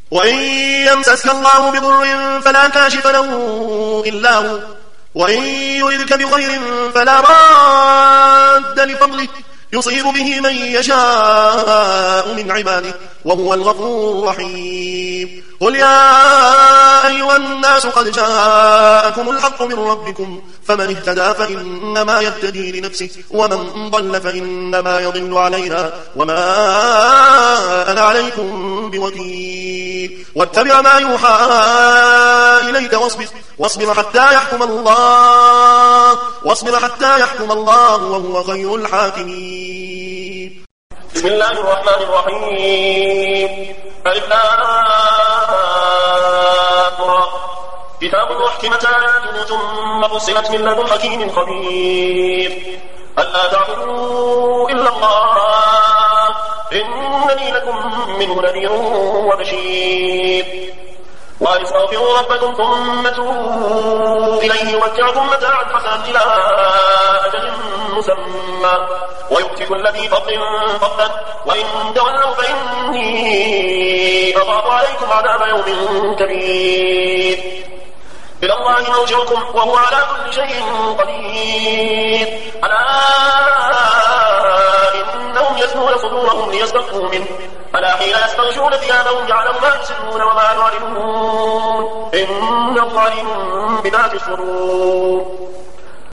وإن يمسسك الله بضر فلا كاشف له إلا هو، وإن يردك بخير فلا راد لفضله يصيب به من يشاء من عباده وهو الغفور الرحيم. قل يا أيها الناس قد جاءكم الحق من ربكم فمن اهتدى فإنما يهتدي لنفسه ومن ضل فإنما يضل عليها وما أنا عليكم بوكيل. واتبع ما يوحى إليك واصبر حتى يحكم الله وهو خير الحاكمين. بسم الله الرحمن الرحيم. كتاب أحكمت آياته ثم فصلت من لدن حكيم خبير. ألا تعبدوا إلا الله إنني لكم منه نذير وبشير. وأن استغفروا ربكم ثم توبوا إليه يمتعكم متاعا حسنا إلى أجل مسمى ويؤتي كل ذي فضل فضلا وإن تولوا فإني أخاف عليكم عذاب يوم كبير. إلى الله مرجعكم وهو على كل شيء قدير. ألا إنهم يثنون صدورهم ليستخفوا منه ألا حين يستغشون ثيابهم يعلم ما يسرون وما يعلنون إن الله عليم بذات الصدور.